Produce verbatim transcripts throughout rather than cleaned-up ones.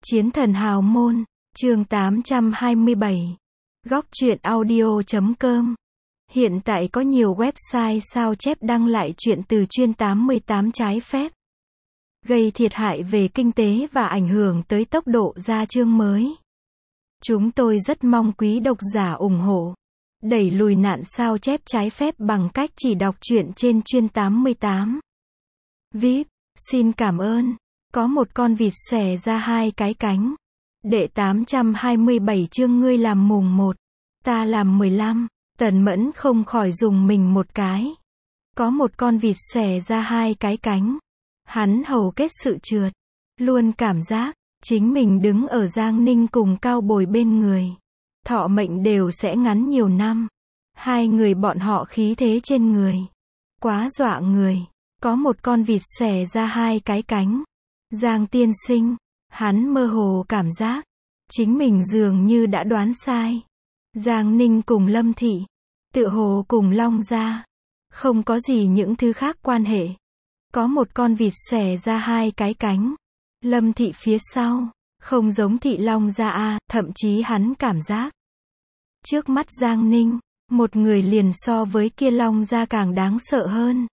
Chiến thần hào môn, chương tám trăm hai mươi bảy. Góc truyện audio chấm com. Hiện tại có nhiều website sao chép đăng lại truyện từ chuyên tám mươi tám trái phép, gây thiệt hại về kinh tế và ảnh hưởng tới tốc độ ra chương mới. Chúng tôi rất mong quý độc giả ủng hộ, đẩy lùi nạn sao chép trái phép bằng cách chỉ đọc truyện trên chuyên tám mươi tám. vê i pê, xin cảm ơn. Có một con vịt xòe ra hai cái cánh. Đệ tám trăm hai mươi bảy chương ngươi làm mùng một, ta làm mười lăm. Tần Mẫn không khỏi dùng mình một cái. Có một con vịt xòe ra hai cái cánh. Hắn hầu kết sự trượt. Luôn cảm giác, chính mình đứng ở Giang Ninh cùng Cao Bồi bên người. Thọ mệnh đều sẽ ngắn nhiều năm. Hai người bọn họ khí thế trên người. Quá dọa người. Có một con vịt xòe ra hai cái cánh. Giang tiên sinh, hắn mơ hồ cảm giác, chính mình dường như đã đoán sai. Giang Ninh cùng Lâm Thị, tựa hồ cùng Long gia, không có gì những thứ khác quan hệ. Có một con vịt xòe ra hai cái cánh. Lâm Thị phía sau, không giống Thị Long gia a, thậm chí hắn cảm giác. Trước mắt Giang Ninh, một người liền so với kia Long gia càng đáng sợ hơn.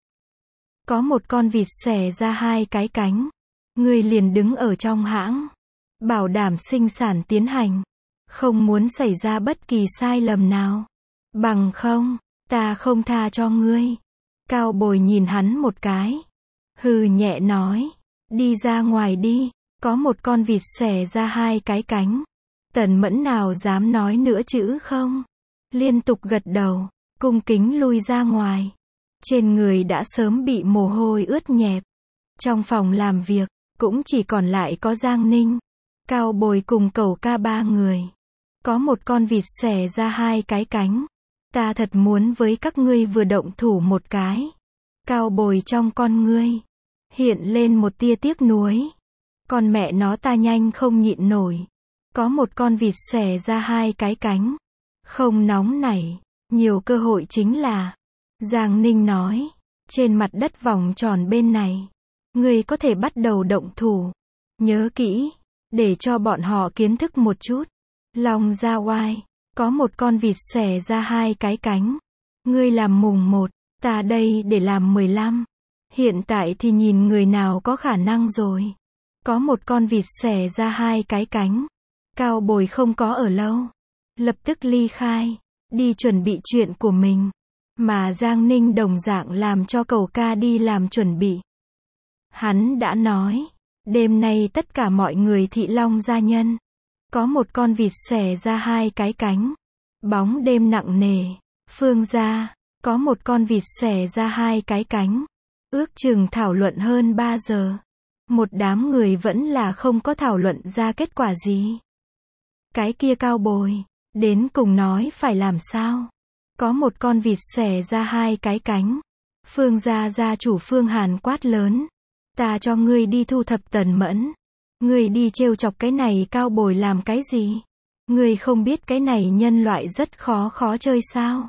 Có một con vịt xòe ra hai cái cánh. Người liền đứng ở trong hãng, bảo đảm sinh sản tiến hành, không muốn xảy ra bất kỳ sai lầm nào. Bằng không, ta không tha cho ngươi. Cao Bồi nhìn hắn một cái, hừ nhẹ nói, đi ra ngoài đi. Có một con vịt xòe ra hai cái cánh. Tần Mẫn nào dám nói nữa chữ không, liên tục gật đầu, cung kính lui ra ngoài. Trên người đã sớm bị mồ hôi ướt nhẹp. Trong phòng làm việc, cũng chỉ còn lại có Giang Ninh, Cao Bồi cùng Cẩu Ca ba người. Có một con vịt xòe ra hai cái cánh. Ta thật muốn với các ngươi vừa động thủ một cái. Cao Bồi trong con ngươi hiện lên một tia tiếc nuối. Con mẹ nó ta nhanh không nhịn nổi. Có một con vịt xòe ra hai cái cánh. Không nóng nảy, nhiều cơ hội chính là. Giang Ninh nói, trên mặt đất vòng tròn bên này, ngươi có thể bắt đầu động thủ. Nhớ kỹ, để cho bọn họ kiến thức một chút. Long gia oai, có một con vịt xòe ra hai cái cánh. Ngươi làm mùng một, ta đây để làm mười lăm. Hiện tại thì nhìn người nào có khả năng rồi. Có một con vịt xòe ra hai cái cánh. Cao Bồi không có ở lâu, lập tức ly khai, đi chuẩn bị chuyện của mình. Mà Giang Ninh đồng dạng làm cho Cẩu Ca đi làm chuẩn bị. Hắn đã nói, đêm nay tất cả mọi người Thị Long gia nhân. Có một con vịt xòe ra hai cái cánh. Bóng đêm nặng nề. Phương gia, có một con vịt xòe ra hai cái cánh. Ước chừng thảo luận hơn ba giờ. Một đám người vẫn là không có thảo luận ra kết quả gì. Cái kia Cao Bồi, đến cùng nói phải làm sao? Có một con vịt xòe ra hai cái cánh. Phương gia gia chủ Phương Hàn quát lớn. Ta cho ngươi đi thu thập Tần Mẫn. Ngươi đi trêu chọc cái này Cao Bồi làm cái gì? Ngươi không biết cái này nhân loại rất khó khó chơi sao?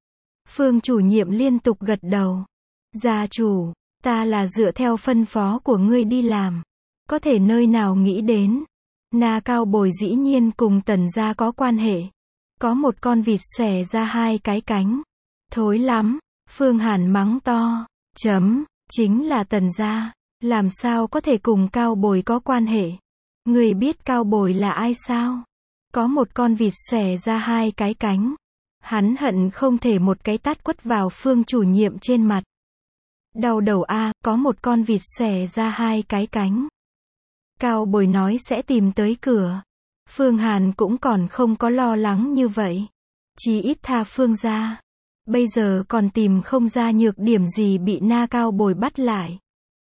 Phương chủ nhiệm liên tục gật đầu. Gia chủ, ta là dựa theo phân phó của ngươi đi làm. Có thể nơi nào nghĩ đến. Na Cao Bồi dĩ nhiên cùng Tần gia có quan hệ. Có một con vịt xòe ra hai cái cánh. Thối lắm. Phương Hàn mắng to. Chấm, chính là Tần gia. Làm sao có thể cùng Cao Bồi có quan hệ? Người biết Cao Bồi là ai sao? Có một con vịt xòe ra hai cái cánh. Hắn hận không thể một cái tát quất vào Phương chủ nhiệm trên mặt. Đau đầu a, có một con vịt xòe ra hai cái cánh. Cao Bồi nói sẽ tìm tới cửa. Phương Hàn cũng còn không có lo lắng như vậy. Chí ít tha Phương gia. Bây giờ còn tìm không ra nhược điểm gì bị Na Cao Bồi bắt lại.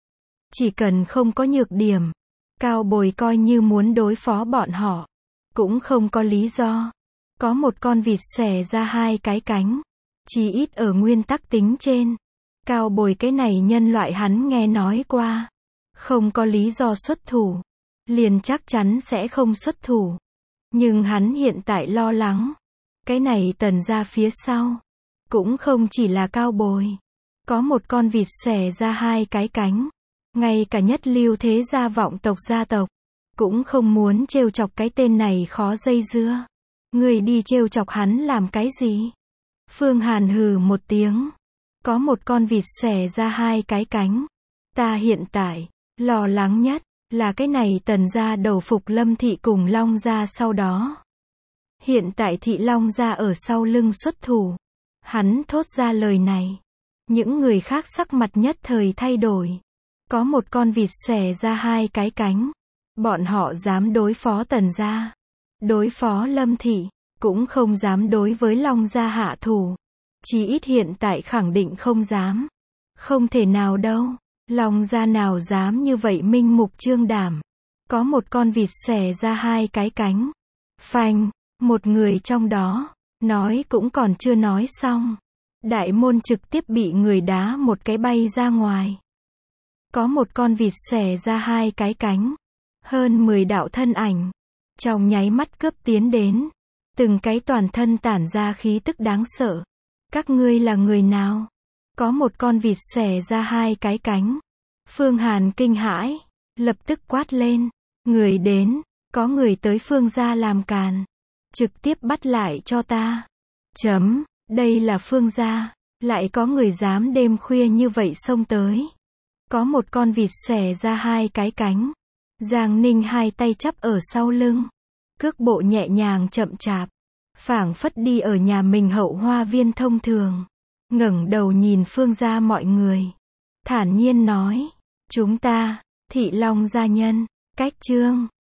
Chỉ cần không có nhược điểm, Cao Bồi coi như muốn đối phó bọn họ, cũng không có lý do. Có một con vịt xòe ra hai cái cánh. Chí ít ở nguyên tắc tính trên, Cao Bồi cái này nhân loại hắn nghe nói qua. Không có lý do xuất thủ, liền chắc chắn sẽ không xuất thủ. Nhưng hắn hiện tại lo lắng. Cái này Tần gia phía sau, cũng không chỉ là Cao Bồi. Có một con vịt xòe ra hai cái cánh. Ngay cả nhất lưu thế gia vọng tộc gia tộc, cũng không muốn trêu chọc cái tên này khó dây dưa. Người đi trêu chọc hắn làm cái gì? Phương Hàn hừ một tiếng. Có một con vịt xòe ra hai cái cánh. Ta hiện tại, lo lắng nhất, là cái này Tần gia đầu phục Lâm thị cùng Long gia sau đó. Hiện tại Thị Long gia ở sau lưng xuất thủ. Hắn thốt ra lời này. Những người khác sắc mặt nhất thời thay đổi. Có một con vịt xòe ra hai cái cánh. Bọn họ dám đối phó Tần gia. Đối phó Lâm thị, cũng không dám đối với Long gia hạ thủ. Chí ít hiện tại khẳng định không dám. Không thể nào đâu. Long gia nào dám như vậy minh mục trương đảm. Có một con vịt xòe ra hai cái cánh. Phanh, một người trong đó, nói cũng còn chưa nói xong. Đại môn trực tiếp bị người đá một cái bay ra ngoài. Có một con vịt xòe ra hai cái cánh. Hơn mười đạo thân ảnh. Trong nháy mắt cướp tiến đến. Từng cái toàn thân tản ra khí tức đáng sợ. Các ngươi là người nào? Có một con vịt xòe ra hai cái cánh. Phương Hàn kinh hãi. Lập tức quát lên. Người đến. Có người tới Phương gia làm càn. Trực tiếp bắt lại cho ta. Chấm. Đây là Phương gia. Lại có người dám đêm khuya như vậy xông tới. Có một con vịt xòe ra hai cái cánh. Giang Ninh hai tay chắp ở sau lưng. Cước bộ nhẹ nhàng chậm chạp. Phảng phất đi ở nhà mình hậu hoa viên thông thường. Ngẩng đầu nhìn Phương gia mọi người. Thản nhiên nói. Chúng ta, Thị Long gia nhân, cách chương.